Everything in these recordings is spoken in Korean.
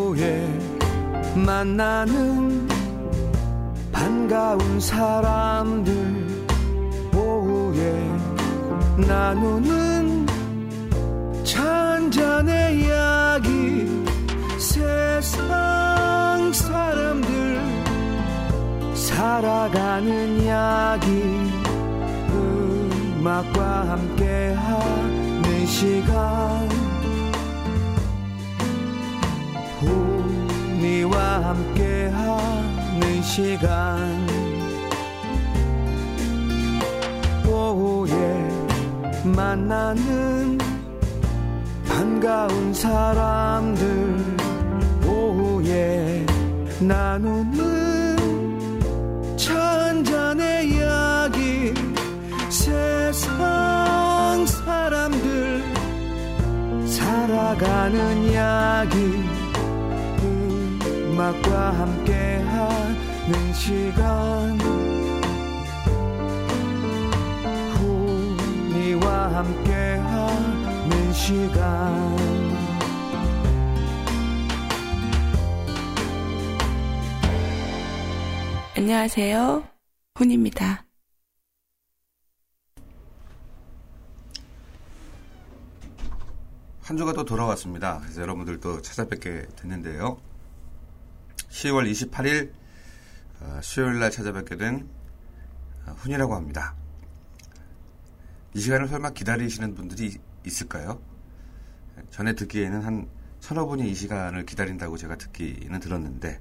오후에 만나는 반가운 사람들, 오후에 나누는 차 한잔의 이야기, 세상 사람들 살아가는 이야기, 음악과 함께하는 시간, 우리와 함께하는 시간, 오후에 만나는 반가운 사람들, 오후에 나누는 차 한잔의 이야기, 세상 사람들 살아가는 이야기, 음악과 함께하는 시간, 우리와 함께하는 시간. 안녕하세요, 훈입니다. 한 주가 또 돌아왔습니다. 그래서 여러분들 또 찾아뵙게 됐는데요. 10월 28일 수요일날 찾아뵙게 된 훈이라고 합니다. 이 시간을 설마 기다리시는 분들이 있을까요? 전에 듣기에는 한 서너 분이 이 시간을 기다린다고 제가 듣기는 들었는데,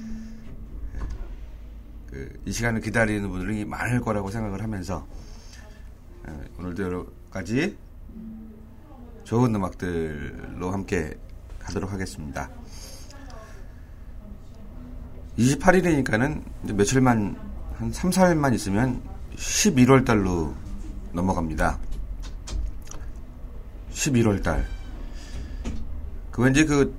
이 시간을 기다리는 분들이 많을 거라고 생각을 하면서 오늘도 여러 가지 좋은 음악들로 함께 하도록 하겠습니다. 28일이니까는 며칠만, 한 3, 4일만 있으면 11월 달로 넘어갑니다. 11월 달. 왠지 그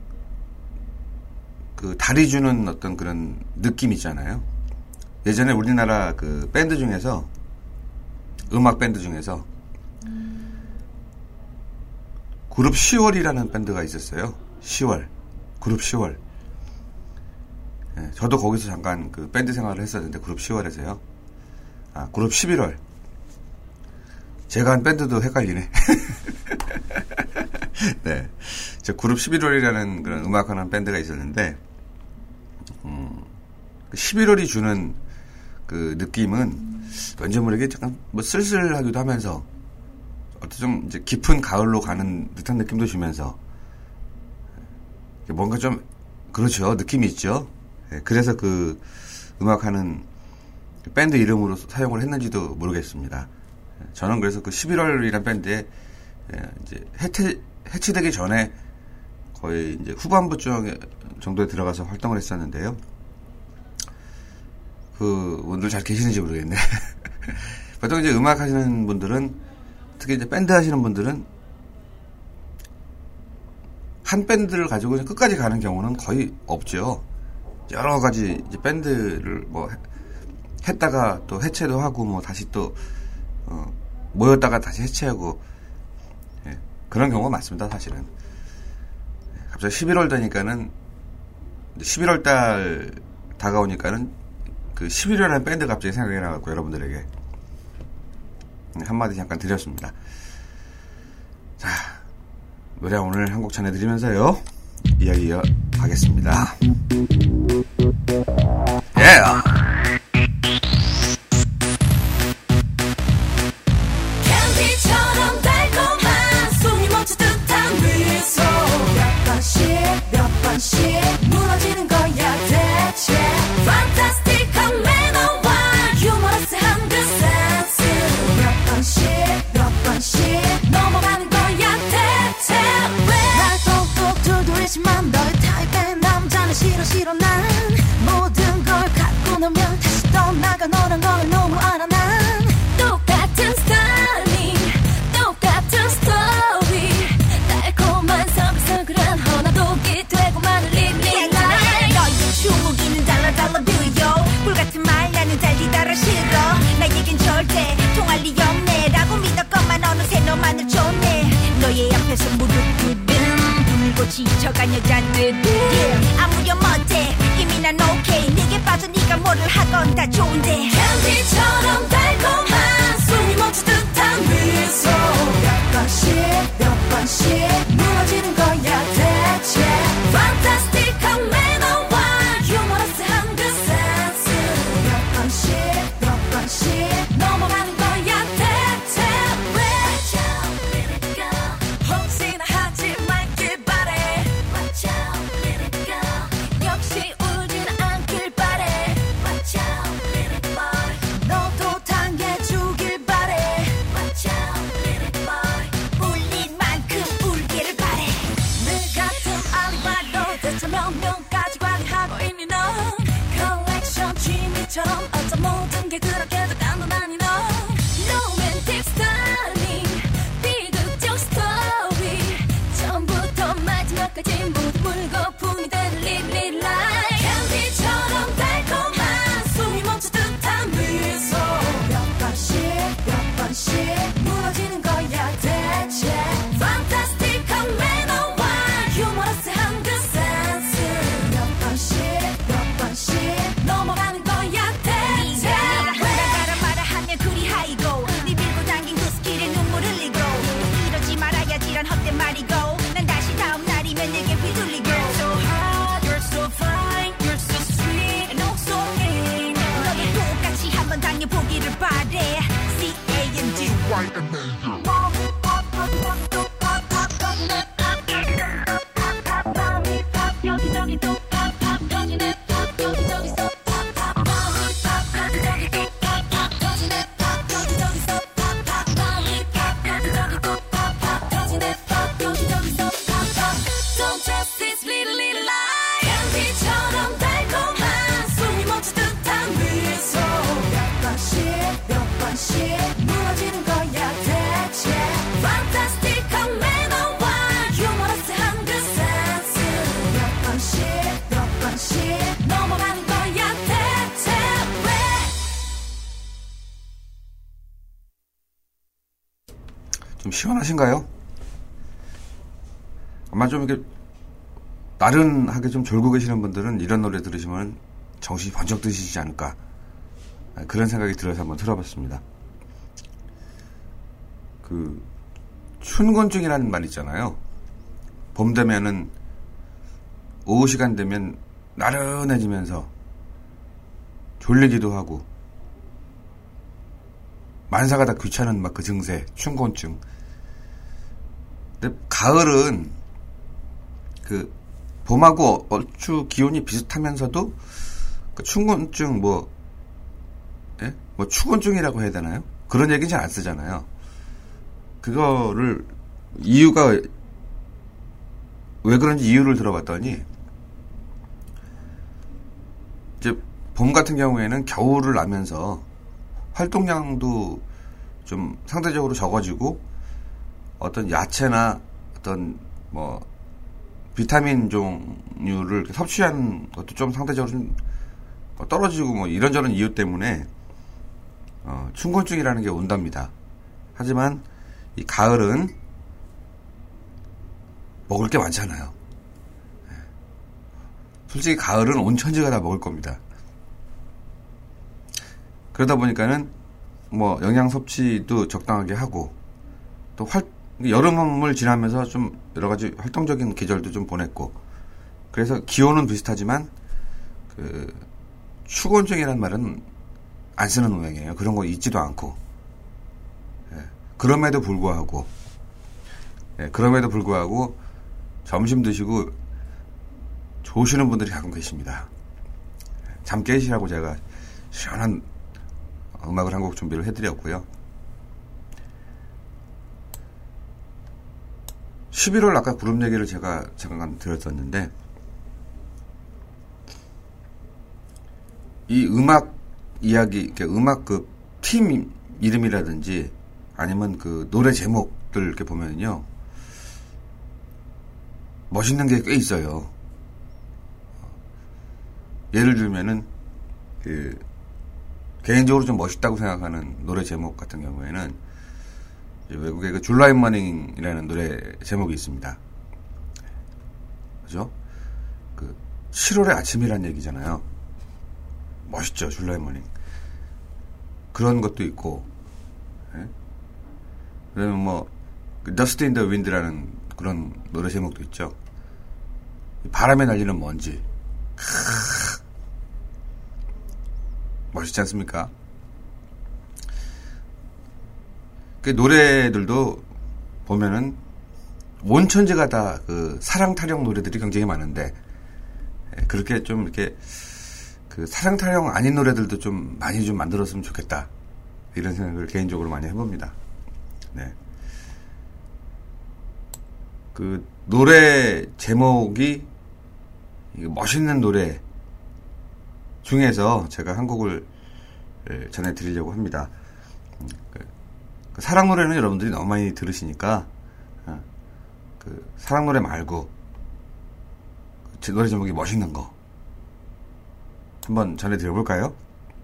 달이 주는 어떤 그런 느낌 있잖아요. 예전에 우리나라 그 밴드 중에서, 음악 밴드 중에서 그룹 10월이라는 밴드가 있었어요. 10월. 그룹 10월. 예, 저도 거기서 잠깐 그 밴드 생활을 했었는데, 그룹 10월에서요. 그룹 11월. 제가 한 밴드도 헷갈리네. 네. 저 그룹 11월이라는 그런 음악하는 밴드가 있었는데, 11월이 주는 그 느낌은 왠지 모르게 약간 뭐 쓸쓸하기도 하면서, 어떤 좀 이제 깊은 가을로 가는 듯한 느낌도 주면서, 뭔가 좀, 그렇죠. 느낌이 있죠. 네, 그래서 그 음악하는 밴드 이름으로 사용을 했는지도 모르겠습니다. 저는 그래서 그 11월이라는 밴드에 이제 해체되기 전에 거의 이제 후반부 정도에 들어가서 활동을 했었는데요. 그 분들 잘 계시는지 모르겠네. 보통 이제 음악 하시는 분들은, 특히 이제 밴드 하시는 분들은 한 밴드를 가지고 끝까지 가는 경우는 거의 없죠. 여러 가지 이제 밴드를 뭐 했다가 또 해체도 하고, 뭐 다시 또 모였다가 다시 해체하고, 예, 그런 경우가 많습니다. 사실은. 갑자기 11월 되니까는, 11월 달 다가오니까는 그 11월이라는 밴드 갑자기 생각이 나갖고 여러분들에게 한마디 잠깐 드렸습니다. 자, 노래 오늘 한 곡 전해드리면서요, 이야기 이어가겠습니다. Yeah! 몇 번씩 무너지는 거야 대체. 판타스틱한 매너와 유머러스한 그 센스. 몇 번씩 넘어가는 거야 대체. 왜 날 꼭꼭 두드리지만 너의 타입의 남자는 싫어 난. 모든 걸 갖고 나면 다시 떠나가 너란 걸 너무 알아 난. 똑같은 스타일링, 똑같은 스토리, 달콤한 서글서글한 허나독이 되고 마는 립링 라인. 너의 주무기는 달라 뷰요. 불같은 말 나는 달리 따라 싫어. 나에겐 절대 통할 리 없네 라고 믿었건만 어느새 너만을 쫓네. 너의 앞에서 무릎 꿇음, 불고 지쳐간 여잔들 아무렴 어때 이미 난 오케이 네게 빠져 네가 뭐를 하건 다 좋은데 캔디처럼 달콤한 숨이 멈춘 듯한 미소 몇 번씩 무너지는 거야 대체 판타스틱한 매너와 유머러스한 그 센스 몇 번씩 넘어가는 거야 대체 Watch out, let it go 혹시나 하지 말길 바래 Watch out, let it go 역시 울지는 않길 바래 Watch out, let it boy 너도 당해주길 바래 Watch out, let it boy 울릴 만큼 울기를 바래 늘 같은 알리바이로 대체 몇 명까지 관리하고 있니 넌 컬렉션 취미처럼 어쩜 모든 게 그렇게도 단단하니 넌 로맨틱 스타일링 비극적 스토리 처음부터 마지막까지 모두 물거품이 되는 릴리 라이 캔디처럼 달콤한 숨이 멈춘 듯한 미소 몇 번씩 무너지는 거야 대체 판타스틱한 매너와 유머러스한 그 센스 몇 번씩 넘어가는 거야 대체 네가 말아 하면 그리 하이고 네 밀고 당긴 그 스킬에 눈물 흘리고 이러지 말아야지 이런 헛된 말이고 난 다시 다음 날이면 내게 휘둘리고 You're so hot, you're so fine, you're so sweet and oh so mean 너의 똑같이 한번 당해보기를 바래 C-A-N-D-Y-M-A 여기저기 또 팝팝 터지네 팝 여기저기서 팝팝 팝팝 여기저기 또 팝팝 터지네 팝 여기저기서 팝팝 팝팝 여기저기 또 팝팝 터지네 팝 여기저기서 팝팝 Don't trust this little little lie 캔디처럼 달콤한 숨이 멈춘 듯한 미소 몇 번씩 무너지는 거야 대체 판타스틱한 매너와 유머러스한 그 센스 몇 번씩 넘어가는 거야 대체 왜 좀 시원하신가요? 아마 좀 이렇게 나른하게 좀 졸고 계시는 분들은 이런 노래 들으시면 정신이 번쩍 드시지 않을까 그런 생각이 들어서 한번 들어봤습니다. 그 춘곤증이라는 말 있잖아요. 봄 되면은 오후 시간 되면 나른해지면서 졸리기도 하고 만사가 다 귀찮은 막 그 증세 춘곤증. 근데 가을은 그 봄하고 얼추 기온이 비슷하면서도 그 춘곤증 뭐 추곤증이라고 해야 되나요? 그런 얘기는 잘 안 쓰잖아요. 그거를 이유가 왜 그런지 이유를 들어봤더니 이제 봄 같은 경우에는 겨울을 나면서 활동량도 좀 상대적으로 적어지고 어떤 야채나 어떤 뭐 비타민 종류를 섭취하는 것도 좀 상대적으로 좀 떨어지고 뭐 이런저런 이유 때문에 춘곤증이라는 게 온답니다. 하지만 이 가을은 먹을 게 많잖아요. 솔직히 가을은 온 천지가 다 먹을 겁니다. 그러다 보니까는 뭐 영양 섭취도 적당하게 하고 또 여름을 지나면서 좀 여러 가지 활동적인 계절도 좀 보냈고 그래서 기온은 비슷하지만 그 추곤증이라는 말은 안 쓰는 모양이에요. 그런 거 있지도 않고 그럼에도 불구하고 점심 드시고 좋으시는 분들이 가끔 계십니다. 잠 깨시라고 제가 시원한 음악을 한 곡 준비를 해드렸고요. 11월 아까 그룹 얘기를 제가 잠깐 드렸었는데 이 음악 이야기, 음악 그 팀 이름이라든지 아니면 그 노래 제목들 이렇게 보면요 멋있는 게 꽤 있어요. 예를 들면은 그 개인적으로 좀 멋있다고 생각하는 노래 제목 같은 경우에는 외국의 그 줄라이 머닝이라는 노래 제목이 있습니다. 그죠? 그 7월의 아침이란 얘기잖아요. 멋있죠, 줄라이 모닝. 그런 것도 있고, 예? 그다음에 뭐 Dust in the Wind라는 그런 노래 제목도 있죠. 바람에 날리는 먼지. 멋있지 않습니까? 그 노래들도 보면은 온천지가 다 그 사랑 타령 노래들이 굉장히 많은데, 그렇게 좀 이렇게 그 사랑 타령 아닌 노래들도 좀 많이 좀 만들었으면 좋겠다, 이런 생각을 개인적으로 많이 해봅니다. 네. 그 노래 제목이 멋있는 노래 중에서 제가 한 곡을 전해드리려고 합니다. 그 사랑 노래는 여러분들이 너무 많이 들으시니까 그 사랑 노래 말고 제 노래 제목이 멋있는 거 한번 전해드려볼까요?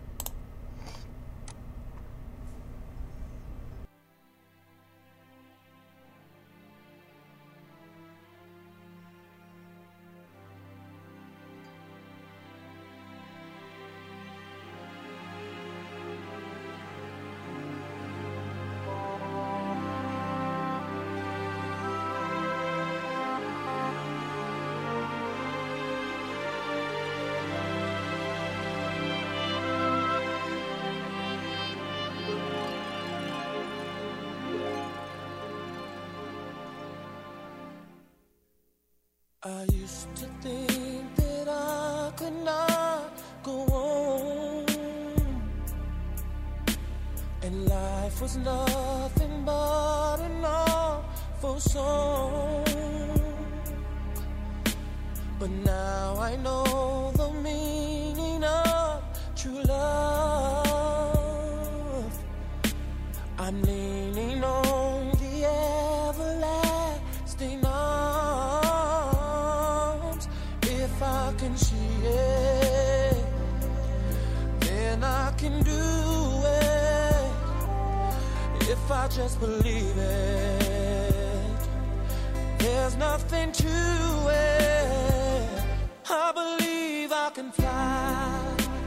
I used to think that I could not go on, and life was nothing but an awful song. But now I know the meaning of true love. I'm leaning on the everlasting arms. If I can see it, then I can do it. If I just believe it, there's nothing to it. I believe I can fly.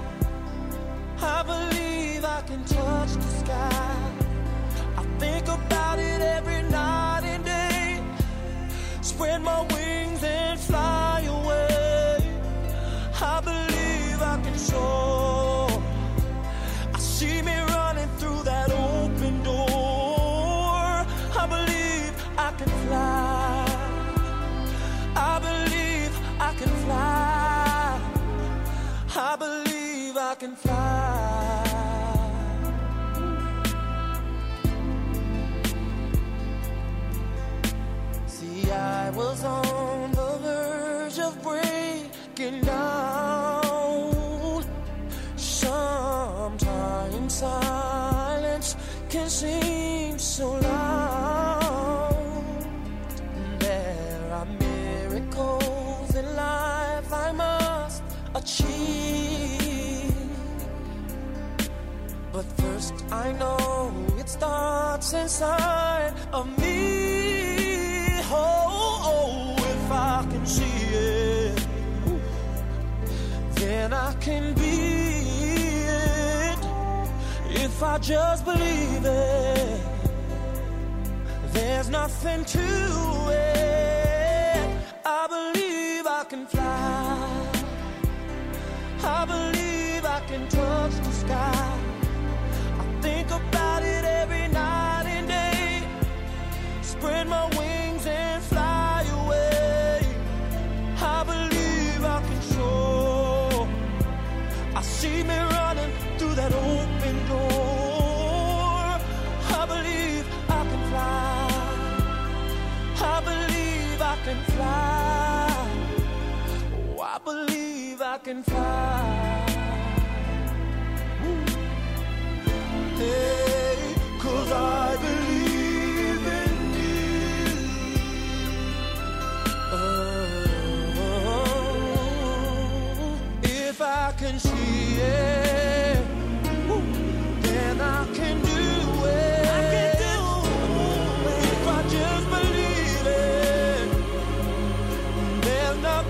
I believe I can touch the sky. I think about it every night and day. Spread my wings and fly away. I believe I can soar. I see me running through that open door. I believe I can fly. I believe I can fly. I believe I can fly. See, I was on the verge of breaking down. Sometimes silence can seem so loud. There are miracles in life I must achieve. But first I know it starts inside of me. Oh, if I can see it, then I can be it. If I just believe it, there's nothing to it. I believe I can fly. I believe I can touch the sky. I think about it every night and day. Spread my wings and fly away. I believe I can soar. I see me running through that open door. I believe I can fly. I believe I can fly. Oh, I believe I can fly. Hey, 'cause I believe in you. Oh, if I can see it, then I can do it. I can do it. If I just believe it, there's no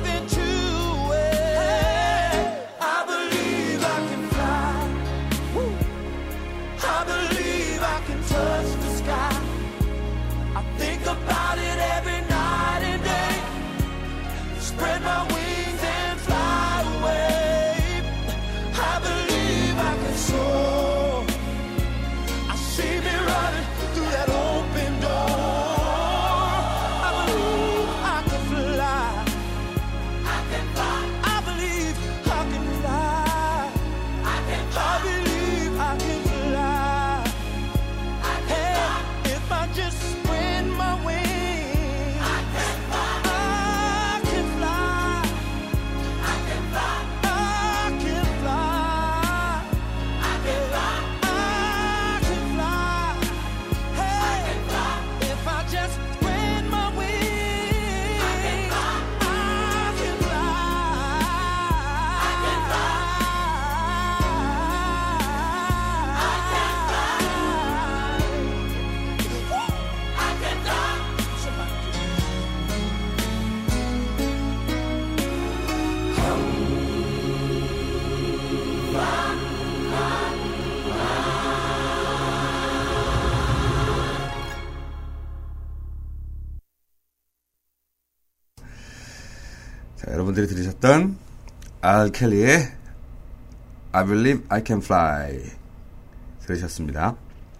자, 여러분들이 들으셨던 알켈리의 I Believe I Can Fly 들으셨습니다.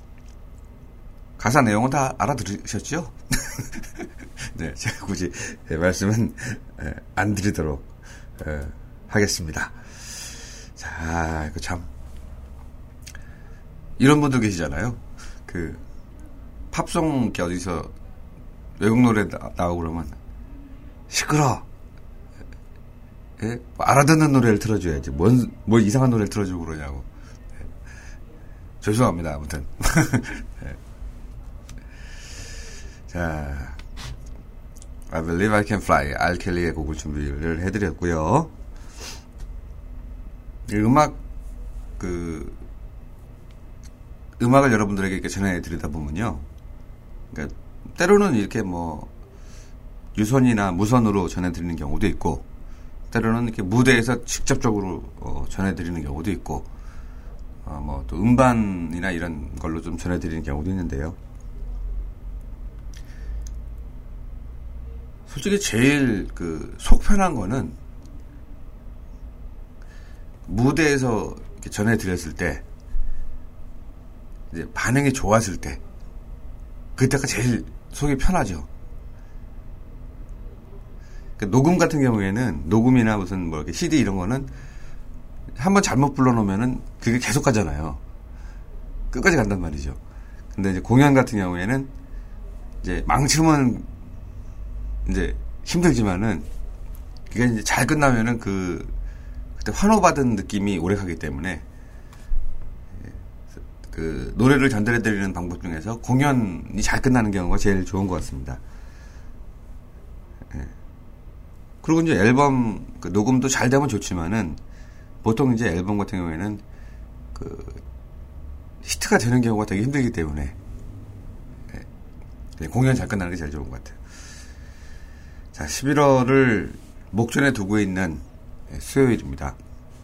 가사 내용은 다 알아들으셨죠? 네, 제가 굳이 말씀은 안 드리도록 하겠습니다. 자, 이거 참 이런 분들 계시잖아요. 그 팝송 이렇게 어디서 외국 노래 나오고 그러면 시끄러. 예? 알아듣는 노래를 틀어줘야지. 뭘 이상한 노래를 틀어주고 그러냐고. 예. 죄송합니다. 아무튼. 예. 자, I Believe I Can Fly, 알켈리의 곡을 준비를 해드렸고요. 이 음악을 여러분들에게 이렇게 전해드리다 보면요. 그러니까 때로는 이렇게 뭐 유선이나 무선으로 전해드리는 경우도 있고, 때로는 이렇게 무대에서 직접적으로 전해드리는 경우도 있고, 뭐 또 음반이나 이런 걸로 좀 전해드리는 경우도 있는데요. 솔직히 제일 속 편한 거는 무대에서 이렇게 전해드렸을 때 이제 반응이 좋았을 때 그때가 제일 속이 편하죠. 녹음 같은 경우에는 녹음이나 무슨 뭐 이렇게 CD 이런 거는 한번 잘못 불러놓으면은 그게 계속 가잖아요. 끝까지 간단 말이죠. 근데 이제 공연 같은 경우에는 이제 망치면 이제 힘들지만은 그게 이제 잘 끝나면은 그때 환호받은 느낌이 오래 가기 때문에 그 노래를 전달해드리는 방법 중에서 공연이 잘 끝나는 경우가 제일 좋은 것 같습니다. 예. 그리고 이제 앨범 녹음도 잘 되면 좋지만은 보통 이제 앨범 같은 경우에는 히트가 되는 경우가 되게 힘들기 때문에 예. 공연 잘 끝나는 게 제일 좋은 것 같아요. 자, 11월을 목전에 두고 있는 수요일입니다.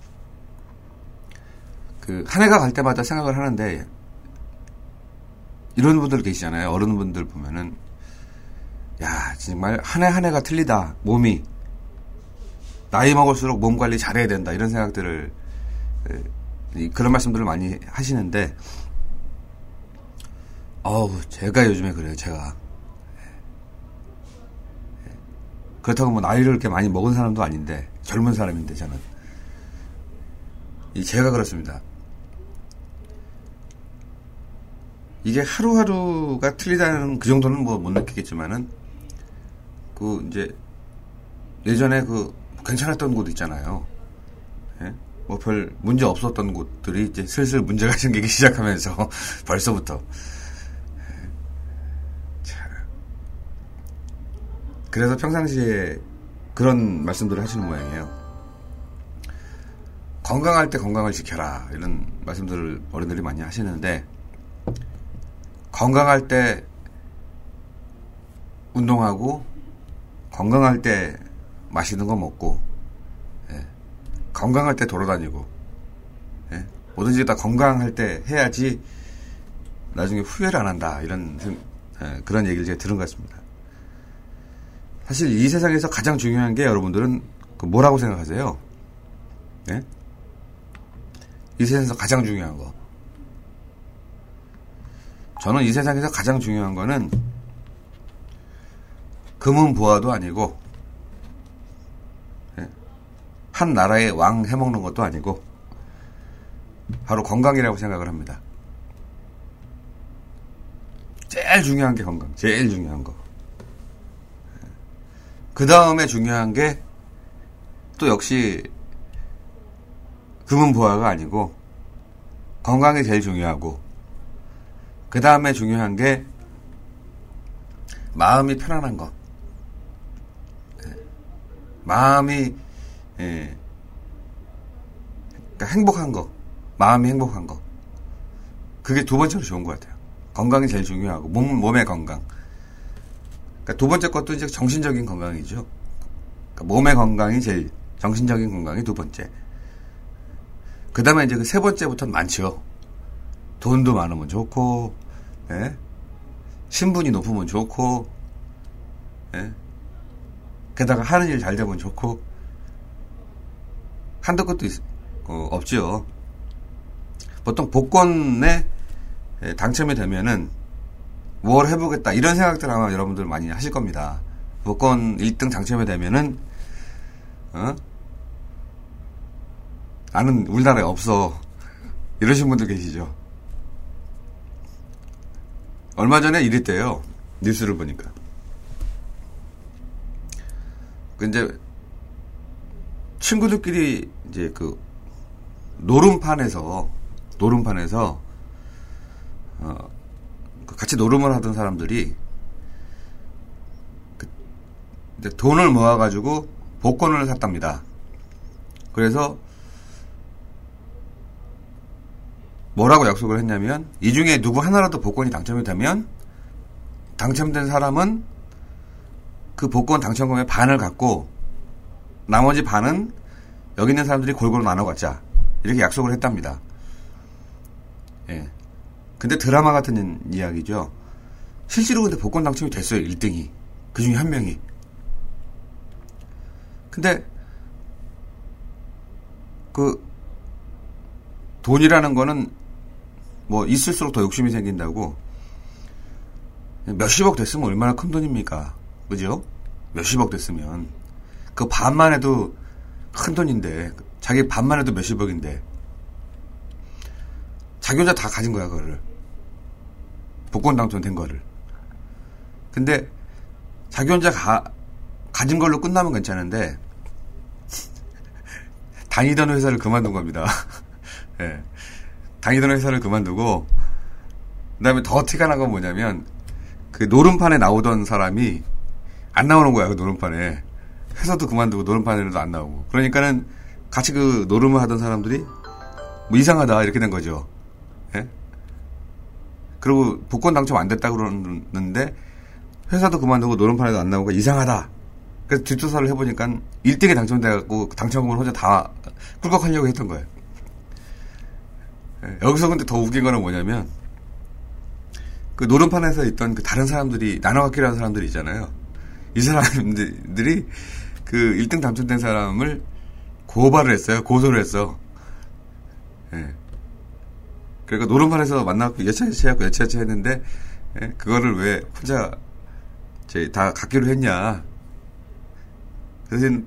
한 해가 갈 때마다 생각을 하는데, 이런 분들 계시잖아요. 어른분들 보면은, 야, 정말 한 해 한 해가 틀리다. 몸이. 나이 먹을수록 몸 관리 잘해야 된다. 이런 생각들을, 그런 말씀들을 많이 하시는데, 제가 요즘에 그래요, 제가. 그렇다고 뭐 나이를 이렇게 많이 먹은 사람도 아닌데, 젊은 사람인데, 저는. 제가 그렇습니다. 이게 하루하루가 틀리다는 그 정도는 뭐 못 느끼겠지만은, 이제, 예전에 괜찮았던 곳 있잖아요. 예? 뭐 별 문제 없었던 곳들이 이제 슬슬 문제가 생기기 시작하면서 벌써부터. 그래서 평상시에 그런 말씀들을 하시는 모양이에요. 건강할 때 건강을 지켜라. 이런 말씀들을 어른들이 많이 하시는데, 건강할 때 운동하고, 건강할 때 맛있는 거 먹고, 예. 건강할 때 돌아다니고, 예. 뭐든지 다 건강할 때 해야지 나중에 후회를 안 한다. 이런, 그런 얘기를 제가 들은 것 같습니다. 사실 이 세상에서 가장 중요한 게 여러분들은 뭐라고 생각하세요? 예? 이 세상에서 가장 중요한 거. 저는 이 세상에서 가장 중요한 거는 금은 부하도 아니고, 예? 한 나라의 왕 해먹는 것도 아니고, 바로 건강이라고 생각을 합니다. 제일 중요한 게 건강. 제일 중요한 거. 그 다음에 중요한 게 또 역시 금은 부하가 아니고 건강이 제일 중요하고, 그 다음에 중요한 게 마음이 편안한 거. 마음이 그러니까 행복한 거. 마음이 행복한 거. 그게 두 번째로 좋은 것 같아요. 건강이 제일 중요하고 몸의 건강. 그러니까 두 번째 것도 이제 정신적인 건강이죠. 그러니까 몸의 건강이 제일, 정신적인 건강이 두 번째. 그 다음에 이제 그 세 번째부터는 많죠. 돈도 많으면 좋고, 예? 신분이 높으면 좋고, 예? 게다가 하는 일 잘 되면 좋고, 한도 끝도 없죠. 보통 복권에 당첨이 되면은 뭘 해보겠다 이런 생각들 아마 여러분들 많이 하실 겁니다. 복권 1등 당첨이 되면은 나는 우리나라에 없어 이러신 분들 계시죠. 얼마 전에 이랬대요. 뉴스를 보니까. 이제 친구들끼리 이제 그 노름판에서 같이 노름을 하던 사람들이 이제 돈을 모아가지고 복권을 샀답니다. 그래서 뭐라고 약속을 했냐면 이 중에 누구 하나라도 복권이 당첨이 되면 당첨된 사람은 그 복권 당첨금의 반을 갖고 나머지 반은 여기 있는 사람들이 골고루 나눠 갖자 이렇게 약속을 했답니다. 예. 근데 드라마 같은 이야기죠. 실제로 근데 복권 당첨이 됐어요. 1등이. 그 중에 한 명이. 근데 그 돈이라는 거는 뭐 있을수록 더 욕심이 생긴다고 몇십억 됐으면 얼마나 큰 돈입니까? 그죠? 몇십억 됐으면 그 반만 해도 큰 돈인데 자기 반만 해도 몇십억인데 자기 혼자 다 가진 거야 그거를. 복권 당첨된 거를. 근데 자기 혼자 가진 걸로 끝나면 괜찮은데 다니던 회사를 그만둔 겁니다. 네. 다니던 회사를 그만두고 그다음에 더 티가 난 건 뭐냐면 그 노름판에 나오던 사람이 안 나오는 거야. 그 노름판에. 회사도 그만두고 노름판에도 안 나오고. 그러니까는 같이 그 노름을 하던 사람들이 뭐 이상하다 이렇게 된 거죠. 예? 그리고 복권 당첨 안 됐다고 그러는데 회사도 그만두고 노름판에도 안 나오고 이상하다. 그래서 뒷조사를 해보니까 1등에 당첨돼갖고 당첨금을 혼자 다 꿀꺽하려고 했던 거예요. 예, 여기서 근데 더 웃긴 거는 뭐냐면 그 노름판에서 있던 그 다른 사람들이 나눠갖기로 한 사람들이 있잖아요. 이 사람들이 그 1등 당첨된 사람을 고발을 했어요. 고소를 했어. 예. 그러니까 노름판에서 만나고 예차해갖고 했는데 예? 그거를 왜 혼자 다 갖기로 했냐. 그래서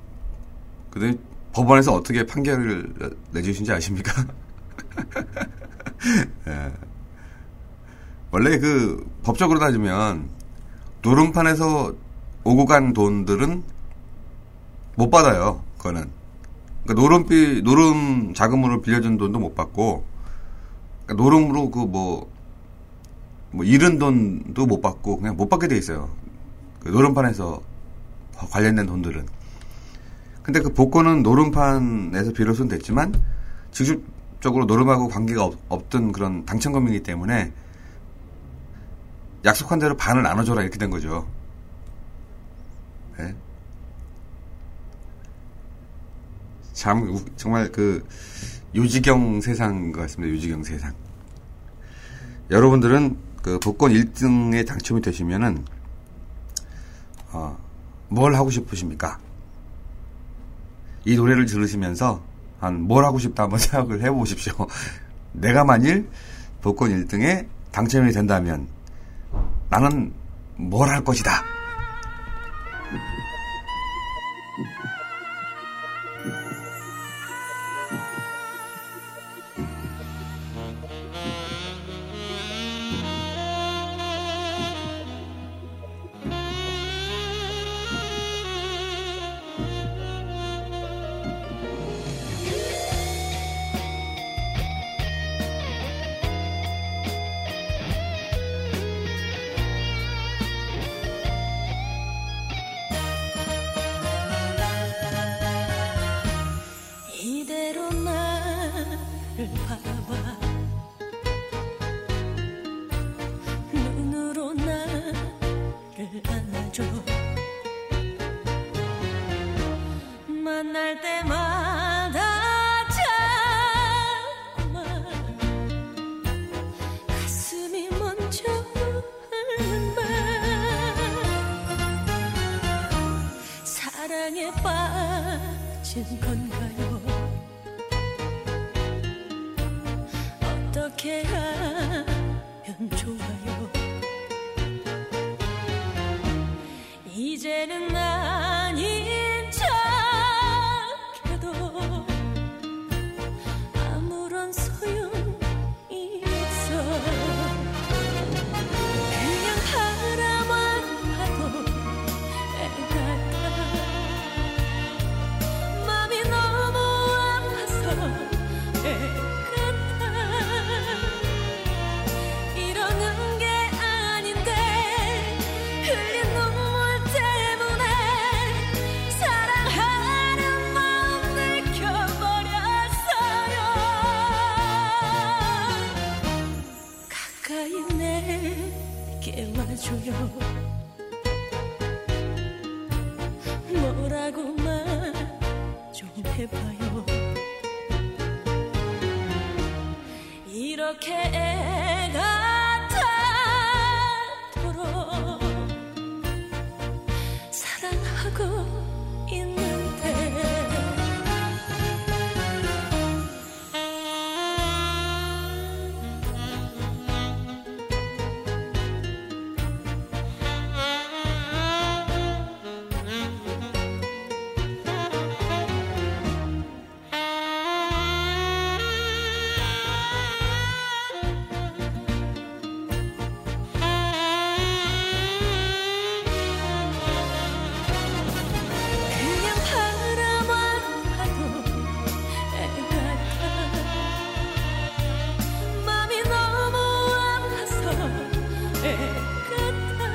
법원에서 어떻게 판결을 내주신지 아십니까? 예. 원래 그 법적으로 따지면 노름판에서 오고 간 돈들은 못 받아요. 그거는. 그러니까 노름 자금으로 빌려준 돈도 못 받고, 그러니까 노름으로 그 뭐 잃은 돈도 못 받고 그냥 못 받게 돼 있어요. 그 노름판에서 관련된 돈들은. 근데 그 복권은 노름판에서 비로소는 됐지만 직접적으로 노름하고 관계가 없던 그런 당첨금이기 때문에 약속한 대로 반을 나눠줘라 이렇게 된 거죠. 네. 참 정말 그 요지경 세상인 것 같습니다. 요지경 세상. 여러분들은 그 복권 1등에 당첨이 되시면은 뭘 하고 싶으십니까? 이 노래를 들으시면서 뭘 하고 싶다 한번 생각을 해보십시오. 내가 만일 복권 1등에 당첨이 된다면 나는 뭘 할 것이다. 이대로 나를 바라봐 눈으로 나를 안아줘 만날 때마다 자꾸만 가슴이 먼저 앓는 밤 사랑에 빠져 사라진 건가요? 어떻게 하면 좋아요? 이제는 아닌 척해도 아무런 소용이 없어. 그냥 바라만 봐도 애같아. 맘이 너무 아파서 애같아. 이러는 게 아닌데 흘린 눈물 때문에 사랑하는 마음 느껴버렸어요. 가까이 내게 와줘요. 뭐라고 말 좀 해봐요. 이렇게 애같아도록 사랑하고 있는데. 그냥 바라만 봐도 애같아. 맘이 너무 아파서 애같아.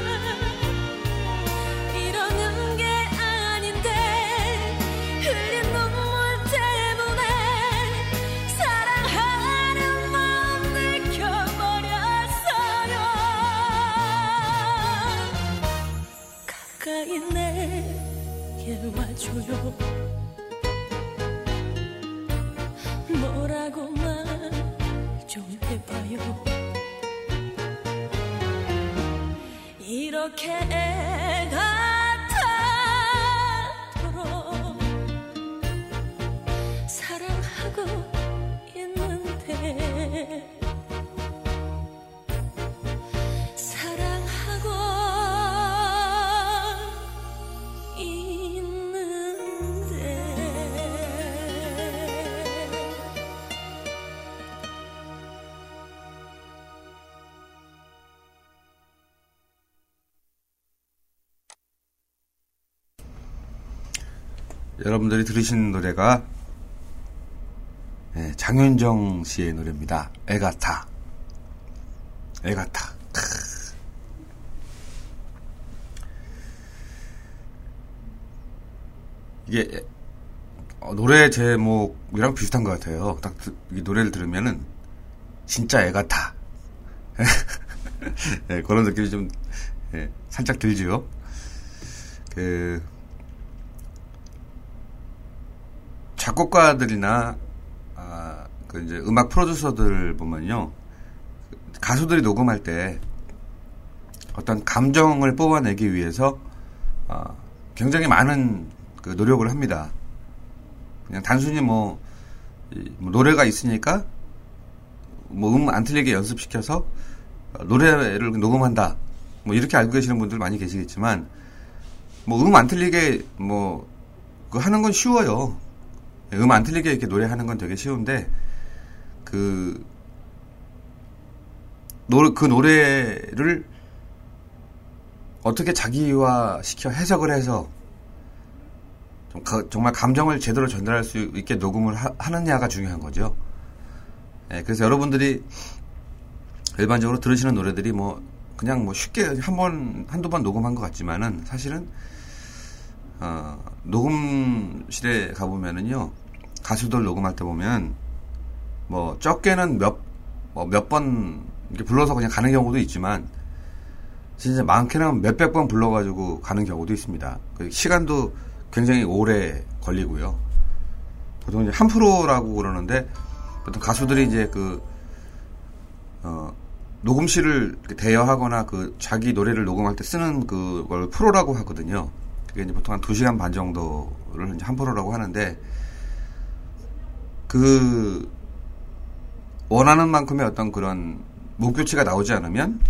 이러는 게 아닌데 흘린 눈물 때문에 사랑하는 마음 느껴버렸어요. 가까이 내게 와줘요. 뭐라고 말 좀 해봐요. 이렇게 애같아도록 사랑하고 있는데. 사랑하고 있는데. 여러분들이 들으신 노래가 장윤정 씨의 노래입니다. 애같아. 애같아. 이게 노래 제목이랑 비슷한 것 같아요. 딱 이 노래를 들으면은 진짜 애같아. 네, 그런 느낌이 좀 살짝 들죠. 작곡가들이나 이제 음악 프로듀서들 보면요, 가수들이 녹음할 때 어떤 감정을 뽑아내기 위해서 굉장히 많은 그 노력을 합니다. 그냥 단순히 뭐 노래가 있으니까 뭐 안 틀리게 연습시켜서 노래를 녹음한다, 뭐 이렇게 알고 계시는 분들 많이 계시겠지만, 뭐 안 틀리게 그 하는 건 쉬워요. 안 틀리게 이렇게 노래하는 건 되게 쉬운데, 그 노래를 어떻게 자기화 시켜 해석을 해서 정말 감정을 제대로 전달할 수 있게 녹음을 하느냐가 중요한 거죠. 그래서 여러분들이 일반적으로 들으시는 노래들이 그냥 쉽게 한두 번 녹음한 것 같지만은, 사실은 녹음실에 가보면은요, 가수들 녹음할 때 보면 적게는 몇 번 이렇게 불러서 그냥 가는 경우도 있지만, 진짜 많게는 몇백 번 불러가지고 가는 경우도 있습니다. 시간도 굉장히 오래 걸리고요. 보통 이제 한 프로라고 그러는데, 보통 가수들이 이제 녹음실을 대여하거나 자기 노래를 녹음할 때 쓰는 그걸 프로라고 하거든요. 그게 이제 보통 한 2시간 반 정도를 이제 한 프로라고 하는데, 그, 원하는 만큼의 어떤 그런 목표치가 나오지 않으면,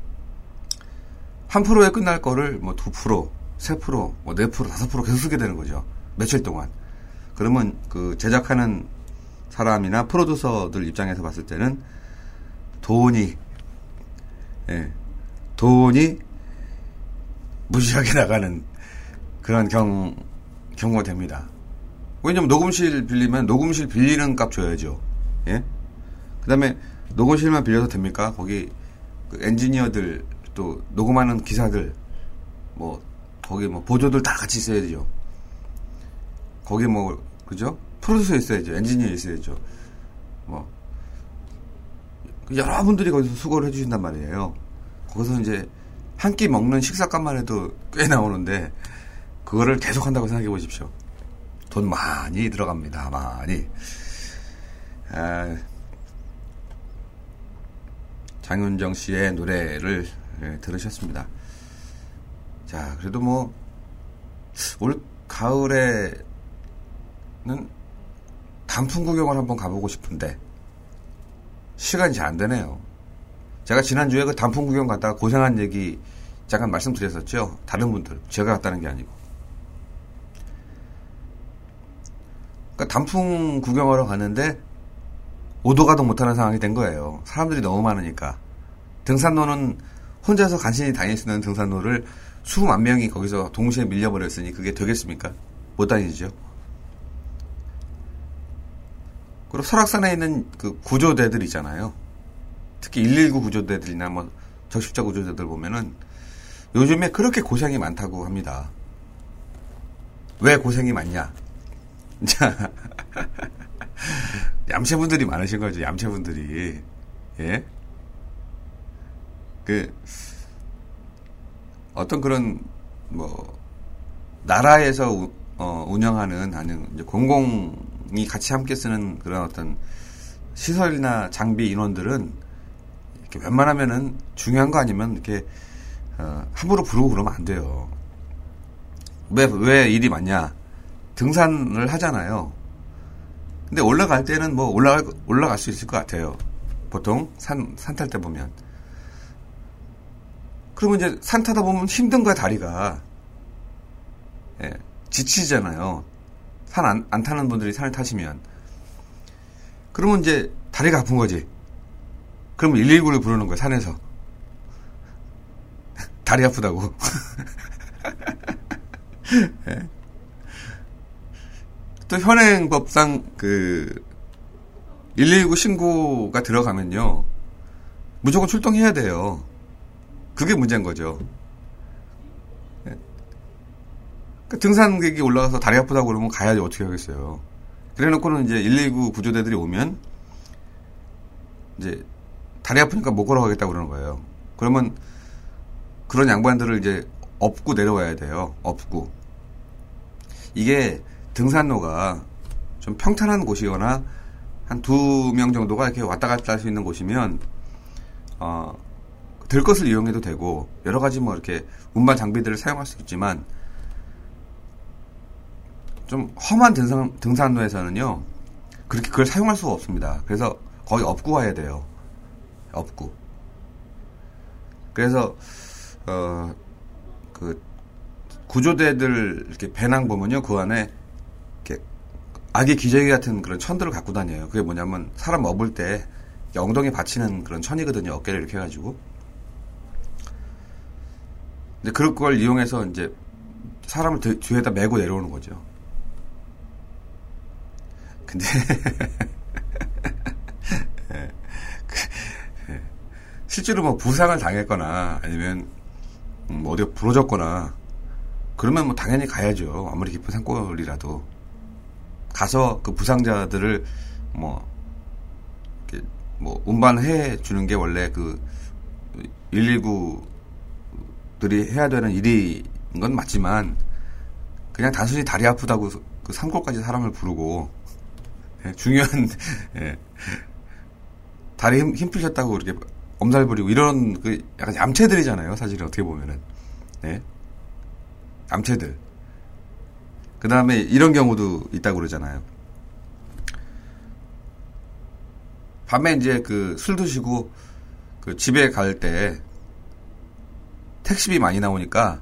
한 프로에 끝날 거를 뭐 2%, 3%, 뭐 4%, 5% 계속 쓰게 되는 거죠. 며칠 동안. 그러면 그 제작하는 사람이나 프로듀서들 입장에서 봤을 때는 돈이 무지하게 나가는 그런 경우가 됩니다. 왜냐면 녹음실 빌리면 녹음실 빌리는 값 줘야죠. 예? 그 다음에 녹음실만 빌려도 됩니까? 거기 그 엔지니어들 또 녹음하는 기사들 뭐 거기 뭐 보조들 다 같이 있어야죠. 거기 뭐 그죠? 프로듀서 있어야죠. 엔지니어 있어야죠. 뭐 여러분들이 거기서 수고를 해주신단 말이에요. 거기서 이제 한 끼 먹는 식사값만 해도 꽤 나오는데 그거를 계속 한다고 생각해 보십시오. 돈 많이 들어갑니다. 많이. 장윤정 씨의 노래를 들으셨습니다. 자, 그래도 뭐 올 가을에는 단풍 구경을 한번 가보고 싶은데 시간이 잘 안 되네요. 제가 지난주에 그 단풍 구경 갔다가 고생한 얘기 잠깐 말씀드렸었죠. 다른 분들, 제가 갔다는 게 아니고. 그러니까 단풍 구경하러 갔는데 오도 가도 못하는 상황이 된 거예요. 사람들이 너무 많으니까. 등산로는 혼자서 간신히 다닐 수 있는 등산로를 수만 명이 거기서 동시에 밀려버렸으니 그게 되겠습니까? 못 다니죠. 그리고 설악산에 있는 그 구조대들 있잖아요. 특히 119 구조대들이나 뭐 적십자 구조대들 보면은 요즘에 그렇게 고생이 많다고 합니다. 왜 고생이 많냐? 자, 얌체분들이 많으신 거죠. 얌체분들이. 예? 어떤 그런 뭐 나라에서 운영하는 아니면 이제 공공이 같이 함께 쓰는 그런 어떤 시설이나 장비 인원들은 이렇게 웬만하면은 중요한 거 아니면 이렇게 함부로 부르고 그러면 안 돼요. 왜 일이 많냐? 등산을 하잖아요. 근데 올라갈 때는 뭐 올라갈 수 있을 것 같아요. 보통 산 탈 때 보면. 그러면 이제 산 타다 보면 힘든 거야, 다리가. 예, 지치잖아요. 산 안 타는 분들이 산을 타시면. 그러면 이제 다리가 아픈 거지. 그러면 119를 부르는 거야, 산에서. 다리 아프다고. 예. 또 현행법상 119 신고가 들어가면요. 무조건 출동해야 돼요. 그게 문제인 거죠. 예. 그러니까 등산객이 올라가서 다리 아프다고 그러면 가야지 어떻게 하겠어요. 그래 놓고는 이제 119 구조대들이 오면 이제 다리 아프니까 못 걸어가겠다고 그러는 거예요. 그러면 그런 양반들을 이제 업고 내려와야 돼요. 업고. 이게 등산로가 좀 평탄한 곳이거나 한 2명 정도가 이렇게 왔다 갔다 할 수 있는 곳이면 들것을 이용해도 되고 여러 가지 뭐 이렇게 운반 장비들을 사용할 수 있지만 좀 험한 등산로에서는요 그렇게 그걸 사용할 수가 없습니다. 그래서 거의 업고 와야 돼요. 업고. 그래서 그 구조대들 이렇게 배낭 보면요 그 안에 이렇게 아기 기저귀 같은 그런 천들을 갖고 다녀요. 그게 뭐냐면 사람 업을 때 엉덩이 받치는 그런 천이거든요. 어깨를 이렇게 해가지고. 근데 그런 걸 이용해서 이제 사람을 뒤에다 메고 내려오는 거죠. 근데 실제로 뭐 부상을 당했거나 아니면 뭐 어디가 부러졌거나 그러면 뭐 당연히 가야죠. 아무리 깊은 산골이라도 가서 그 부상자들을 뭐 운반해 주는 게 원래 그 119들이 해야 되는 일인 건 맞지만 그냥 단순히 다리 아프다고 그 산골까지 사람을 부르고 중요한 다리 힘 풀렸다고 이렇게 엄살 부리고 이런 그 약간 얌체들이잖아요. 사실 어떻게 보면은 얌체들. 그 다음에 이런 경우도 있다고 그러잖아요. 밤에 이제 그 술 드시고 그 집에 갈 때 택시비 많이 나오니까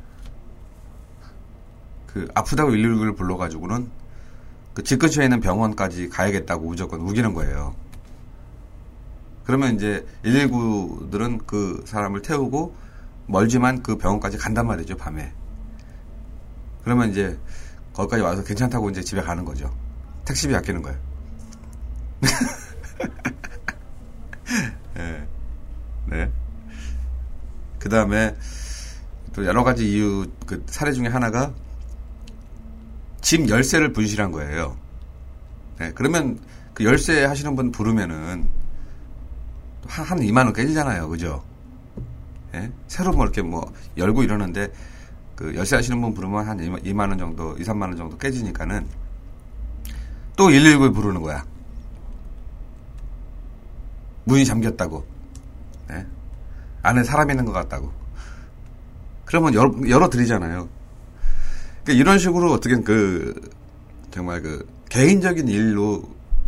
그 아프다고 119를 불러가지고는 그 집 근처에 있는 병원까지 가야겠다고 무조건 우기는 거예요. 그러면 이제 119들은 그 사람을 태우고 멀지만 그 병원까지 간단 말이죠, 밤에. 그러면 이제 거기까지 와서 괜찮다고 이제 집에 가는 거죠. 택시비 아끼는 거예요. 네. 네. 그 다음에 또 여러 가지 이유, 그 사례 중에 하나가 집 열쇠를 분실한 거예요. 네. 그러면 그 열쇠 하시는 분 부르면은 한 2만원 깨지잖아요. 그죠? 네? 새로 뭐 이렇게 뭐 열고 이러는데 그 열쇠 하시는 분 부르면 한 2만원 정도, 2, 3만원 정도 깨지니까는 또 119에 부르는 거야. 문이 잠겼다고. 네? 안에 사람 있는 것 같다고. 그러면 열어드리잖아요. 그러니까 이런 식으로 어떻게 정말 개인적인 일로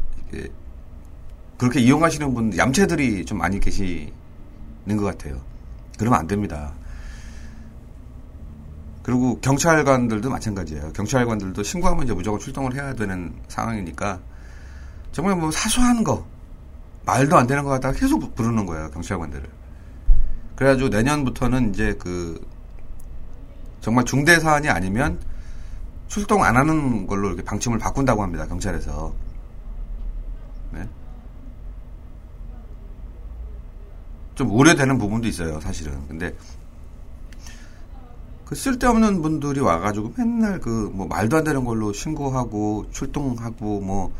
그렇게 이용하시는 분, 얌체들이 좀 많이 계시는 것 같아요. 그러면 안 됩니다. 그리고 경찰관들도 마찬가지예요. 경찰관들도 신고하면 이제 무조건 출동을 해야 되는 상황이니까 정말 뭐 사소한 거, 말도 안 되는 것 같다가 계속 부르는 거예요, 경찰관들을. 그래가지고 내년부터는 이제 정말 중대 사안이 아니면 출동 안 하는 걸로 이렇게 방침을 바꾼다고 합니다, 경찰에서. 네. 좀 우려되는 부분도 있어요, 사실은. 근데 그 쓸데없는 분들이 와가지고 맨날 뭐 말도 안 되는 걸로 신고하고 출동하고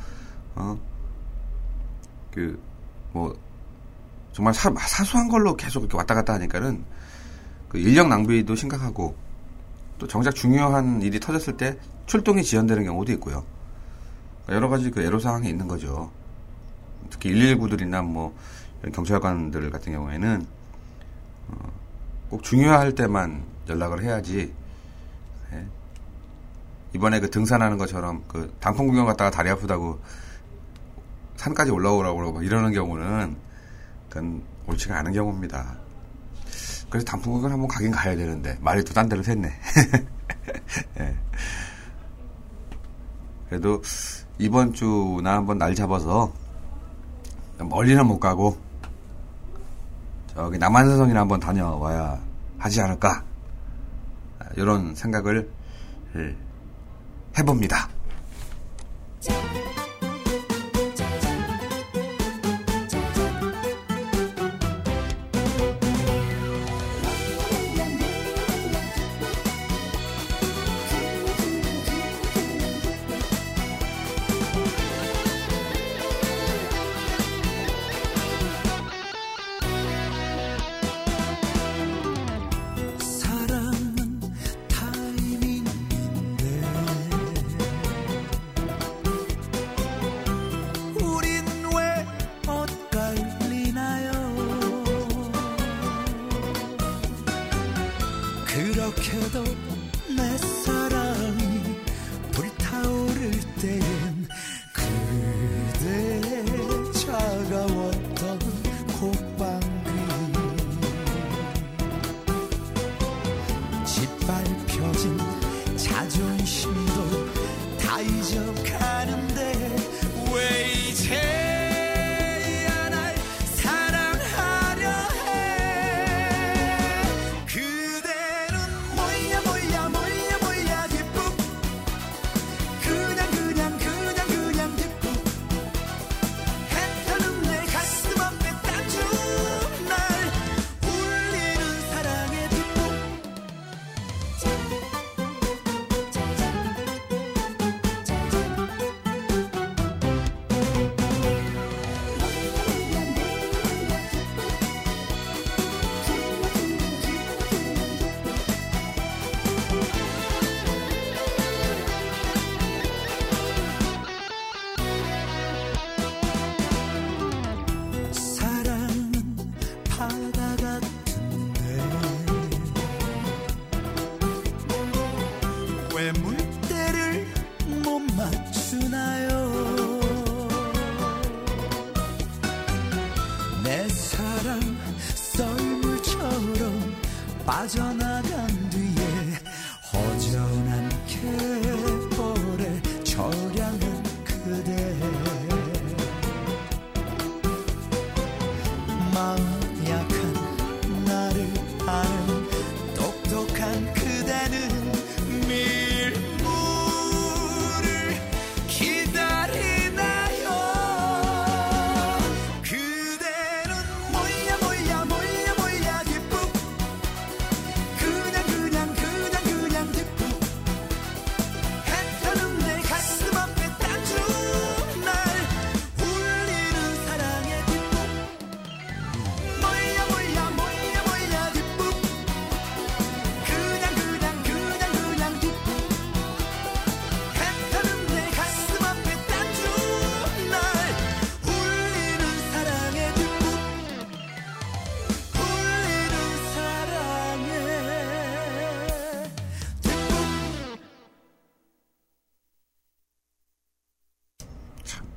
정말 사소한 걸로 계속 이렇게 왔다 갔다 하니까는 그 인력 낭비도 심각하고 또 정작 중요한 일이 터졌을 때 출동이 지연되는 경우도 있고요. 그러니까 여러 가지 애로사항이 있는 거죠. 특히 119들이나 뭐 경찰관들 같은 경우에는 꼭 중요할 때만 연락을 해야지. 네. 이번에 등산하는 것처럼 단풍 구경 갔다가 다리 아프다고 산까지 올라오라고 그러고 막 이러는 경우는 그건 옳지가 않은 경우입니다. 그래서 단풍 구경 한번 가긴 가야 되는데 말이 또 딴 데로 샜네. 네. 그래도 이번 주나 한번 날 잡아서 멀리는 못 가고 저기 남한산성이나 한번 다녀와야 하지 않을까, 이런 생각을 해봅니다. 그렇게도 내 사랑이 불타오를 때엔 그대 차가웠던 콧방귀 짓밟혀진 자존심도 다 잊어가는데 왜 이제야 날 사랑하려 해. 그대는 뭐야 기쁨 그냥 기쁨 해타는 내 가슴 앞에 딴 줄 날 울리는 사랑의 뒷북.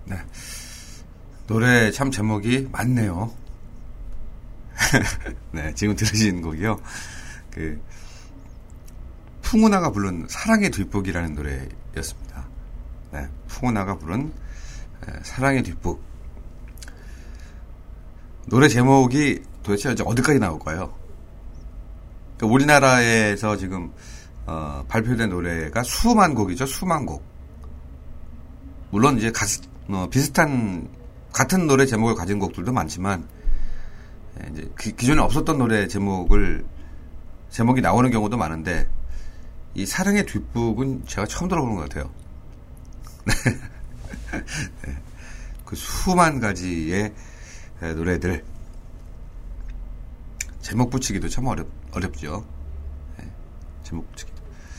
네. 노래 참 제목이 많네요. 네, 지금 들으신 곡이요. 풍우나가 부른 사랑의 뒷북이라는 노래였습니다. 네, 풍우나가 부른 사랑의 뒷북. 노래 제목이 도대체 어디까지 나올까요? 그러니까 우리나라에서 지금 발표된 노래가 수만 곡이죠. 수만 곡. 물론 이제 비슷한 같은 노래 제목을 가진 곡들도 많지만 이제 기존에 없었던 노래 제목이 나오는 경우도 많은데 이 사랑의 뒷북은 제가 처음 들어보는 것 같아요. 네. 그 수만 가지의 노래들 제목 붙이기도 참 어렵죠. 네. 제목 붙이기도.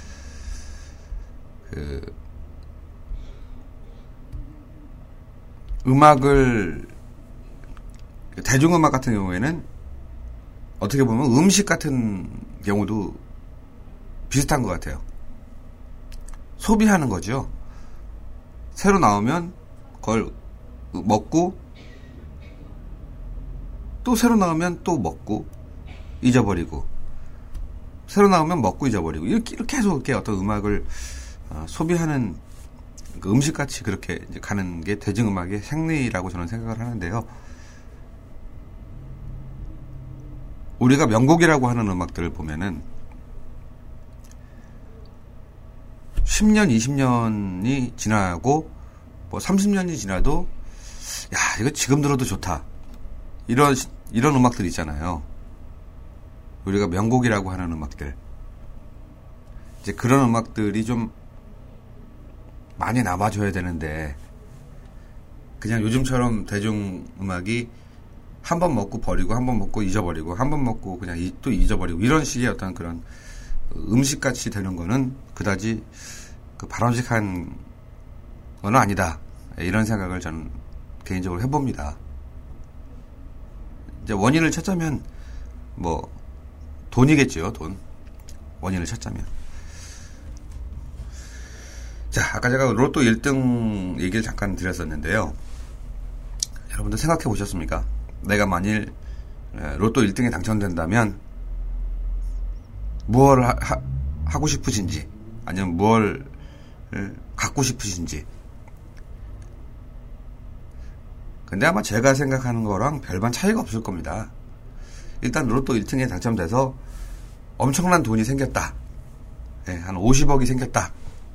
음악을 대중음악 같은 경우에는 어떻게 보면 음식 같은 경우도 비슷한 것 같아요. 소비하는 거죠. 새로 나오면 그걸 먹고 또 새로 나오면 또 먹고 잊어버리고 새로 나오면 먹고 잊어버리고 이렇게 계속 이렇게 어떤 음악을 소비하는 그 음식같이 그렇게 이제 가는 게 대중음악의 생리라고 저는 생각을 하는데요. 우리가 명곡이라고 하는 음악들을 보면은 10년, 20년이 지나고 뭐 30년이 지나도 야, 이거 지금 들어도 좋다. 이런 음악들 있잖아요. 우리가 명곡이라고 하는 음악들. 이제 그런 음악들이 좀 많이 남아줘야 되는데 그냥 요즘처럼 대중음악이 한 번 먹고 버리고 한 번 먹고 잊어버리고 한 번 먹고 그냥 또 잊어버리고 이런 식의 어떤 그런 음식같이 되는 거는 그다지 바람직한 건 아니다. 이런 생각을 저는 개인적으로 해봅니다. 이제 원인을 찾자면 뭐 돈이겠죠. 돈. 원인을 찾자면. 자, 아까 제가 로또 1등 얘기를 잠깐 드렸었는데요. 여러분들 생각해 보셨습니까? 내가 만일 로또 1등에 당첨된다면 무엇을 하고 싶으신지 아니면 무엇을 갖고 싶으신지. 근데 아마 제가 생각하는 거랑 별반 차이가 없을 겁니다. 일단 로또 1등에 당첨돼서 엄청난 돈이 생겼다. 네, 한 50억이 생겼다.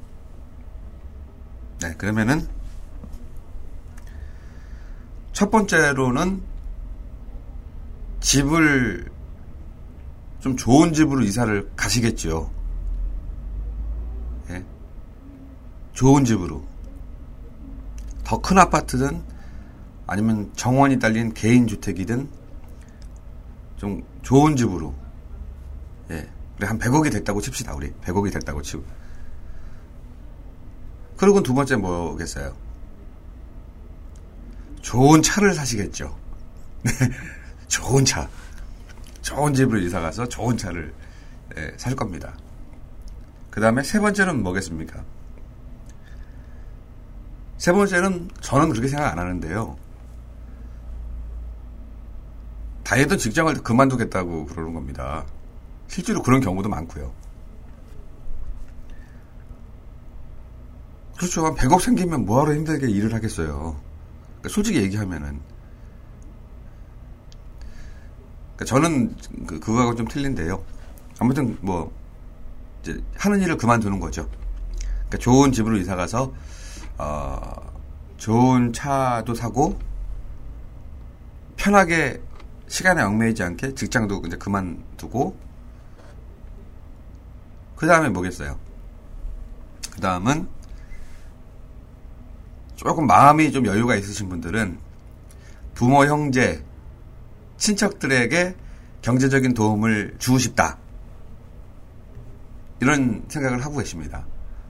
네, 그러면은 첫 번째로는 집을 좀 좋은 집으로 이사를 가시겠죠. 네. 좋은 집으로. 더 큰 아파트든 아니면 정원이 딸린 개인 주택이든 좀 좋은 집으로. 예. 그래, 한 100억이 됐다고 칩시다, 우리. 100억이 됐다고 치고. 그리고 두 번째 뭐겠어요? 좋은 차를 사시겠죠. 좋은 차. 좋은 집으로 이사가서 좋은 차를 살 겁니다. 그 다음에 세 번째는 뭐겠습니까? 세 번째는 저는 그렇게 생각 안 하는데요. 다니던 직장을 그만두겠다고 그러는 겁니다. 실제로 그런 경우도 많고요. 그렇죠. 한 100억 생기면 뭐하러 힘들게 일을 하겠어요. 그러니까 솔직히 얘기하면은. 그러니까 저는 그거하고 좀 틀린데요. 아무튼 뭐 이제 하는 일을 그만두는 거죠. 그러니까 좋은 집으로 이사가서 좋은 차도 사고 편하게 시간에 얽매이지 않게 직장도 이제 그만두고 그 다음에 뭐겠어요? 그 다음은 조금 마음이 좀 여유가 있으신 분들은 부모, 형제, 친척들에게 경제적인 도움을 주고 싶다. 이런 생각을 하고 계십니다.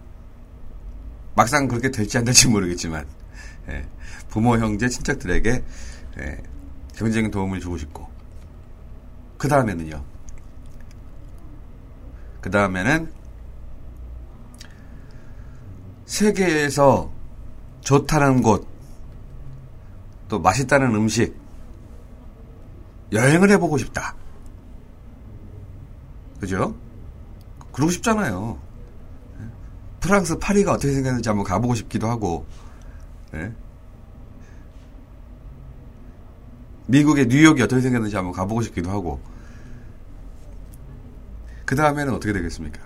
막상 그렇게 될지 안 될지 모르겠지만 부모, 형제, 친척들에게 경제적인 도움을 주고 싶고 그 다음에는요. 그 다음에는 세계에서 좋다는 곳 또 맛있다는 음식, 여행을 해보고 싶다. 그죠? 그러고 싶잖아요. 프랑스 파리가 어떻게 생겼는지 한번 가보고 싶기도 하고, 네? 미국의 뉴욕이 어떻게 생겼는지 한번 가보고 싶기도 하고, 그 다음에는 어떻게 되겠습니까?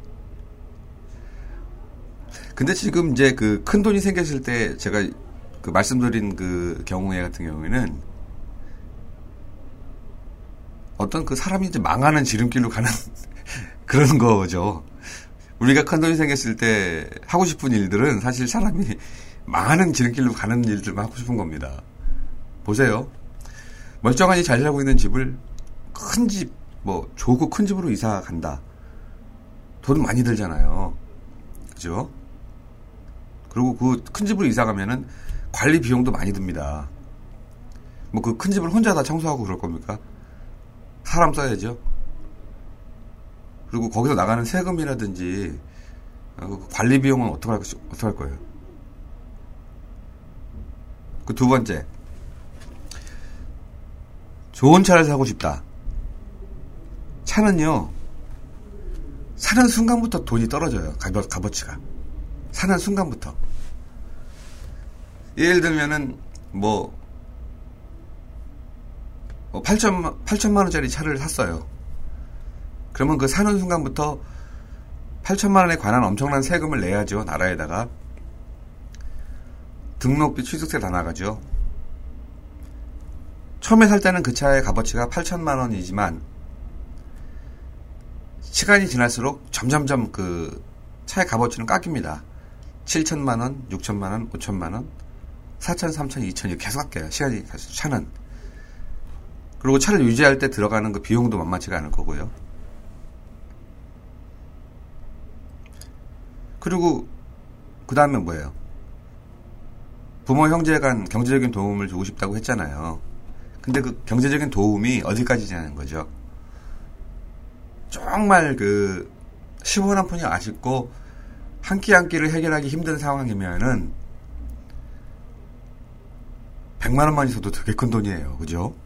근데 지금 이제 그 큰 돈이 생겼을 때 제가 그 말씀드린 그 경우에 같은 경우에는 어떤 그 사람이 이제 망하는 지름길로 가는 그런 거죠. 우리가 큰 돈이 생겼을 때 하고 싶은 일들은 사실 사람이 망하는 지름길로 가는 일들만 하고 싶은 겁니다. 보세요. 멀쩡하니 잘 살고 있는 집을 큰 집, 뭐 좋고 큰 집으로 이사 간다. 돈 많이 들잖아요. 그죠? 그리고 그 큰 집으로 이사 가면은 관리 비용도 많이 듭니다. 뭐 그 큰 집을 혼자 다 청소하고 그럴 겁니까? 사람 써야죠. 그리고 거기서 나가는 세금이라든지 관리 비용은 어떻게 할 거예요? 그 두 번째, 좋은 차를 사고 싶다. 차는요, 사는 순간부터 돈이 떨어져요. 값어치가. 사는 순간부터. 예를 들면은, 8천만 원짜리 차를 샀어요. 그러면 그 사는 순간부터 8천만 원에 관한 엄청난 세금을 내야죠. 나라에다가. 등록비, 취득세 다 나가죠. 처음에 살 때는 그 차의 값어치가 8천만 원이지만 시간이 지날수록 점점점 그 차의 값어치는 깎입니다. 7천만 원, 6천만 원, 5천만 원, 4천, 3천, 2천 이렇게 계속 깎여요. 시간이 갈수록 차는. 그리고 차를 유지할 때 들어가는 그 비용도 만만치가 않을 거고요. 그리고 그 다음에 뭐예요? 부모 형제 간 경제적인 도움을 주고 싶다고 했잖아요. 근데 그 경제적인 도움이 어디까지냐는 거죠. 정말 그 시원한 푼이 아쉽고 한 끼 한 끼를 해결하기 힘든 상황이면은 100만 원만 있어도 되게 큰 돈이에요. 그죠?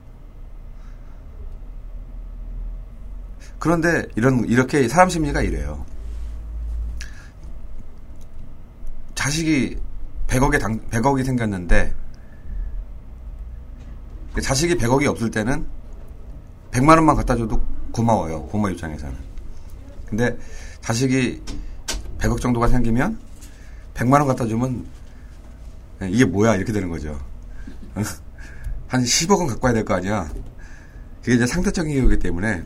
그런데 이렇게 사람 심리가 이래요. 자식이 100억이 생겼는데 자식이 100억이 없을 때는 100만 원만 갖다 줘도 고마워요. 부모 입장에서는. 근데 자식이 100억 정도가 생기면 100만 원 갖다 주면 이게 뭐야 이렇게 되는 거죠. 한 10억은 갖고 와야 될 거 아니야. 그게 이제 상대적인 이유이기 때문에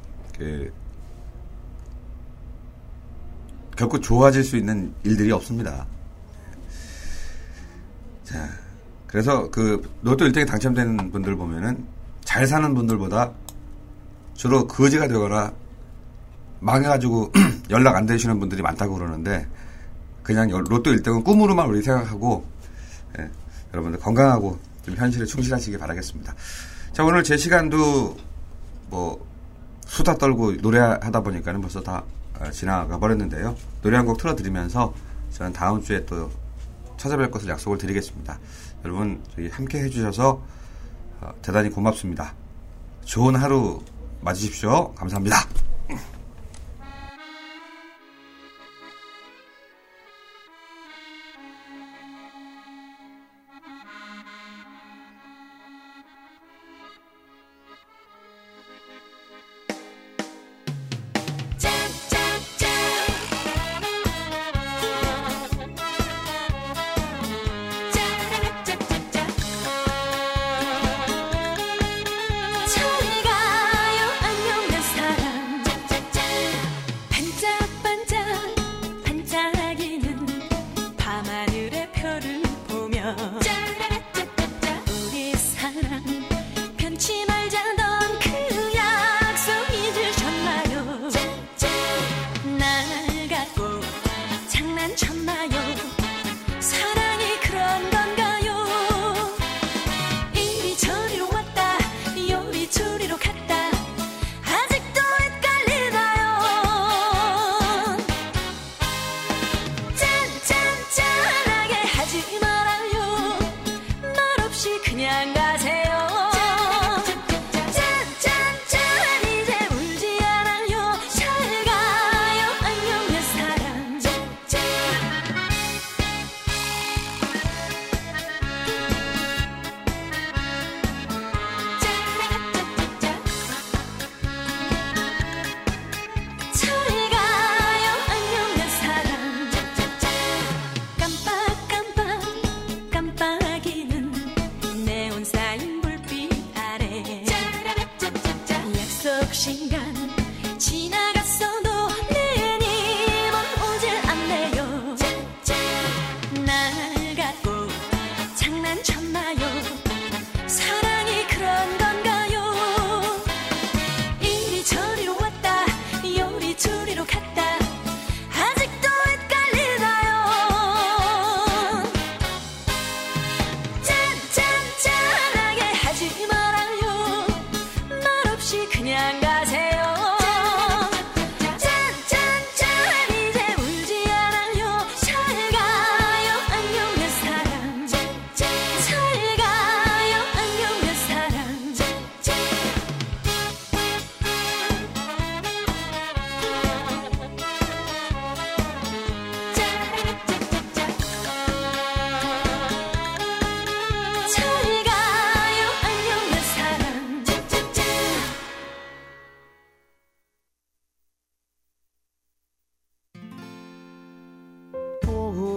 결코 좋아질 수 있는 일들이 없습니다. 자, 그래서 그 로또 1등에 당첨되는 분들 보면은 잘 사는 분들보다 주로 거지가 되거나 망해가지고 연락 안 되시는 분들이 많다고 그러는데 그냥 로또 1등은 꿈으로만 우리 생각하고 여러분들 건강하고 좀 현실에 충실하시기 바라겠습니다. 자, 오늘 제 시간도 수다 떨고 노래하다 보니까는 벌써 다 지나가 버렸는데요. 노래 한 곡 틀어드리면서 저는 다음 주에 또 찾아뵐 것을 약속을 드리겠습니다. 여러분 저희 함께 해주셔서 대단히 고맙습니다. 좋은 하루 맞으십시오. 감사합니다. 저리 가요 안녕한 사람 하지 말아요.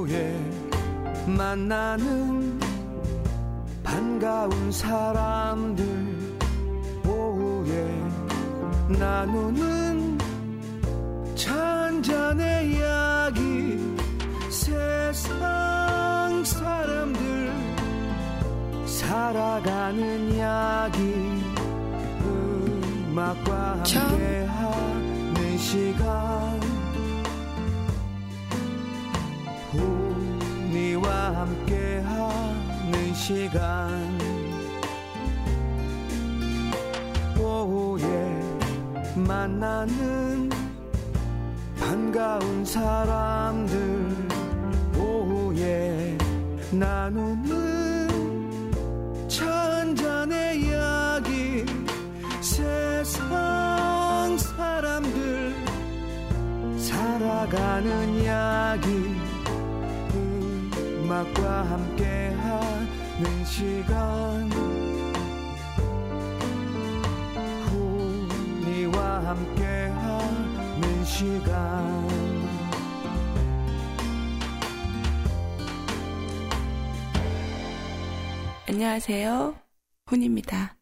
오후에 만나는 반가운 사람들, 오후에 나누는 차 한잔의 이야기, 세상 사람들 살아가는 이야기, 음악과 함께하는 시간, 훈이와 함께하는 시간, 오후에 만나는 반가운 사람들, 오후에 나누는 차 한잔의 이야기, 세상 사람들 살아가는 이야기, 음악과 함께하는 시간, 훈이와 함께하는 시간. 안녕하세요. 훈입니다.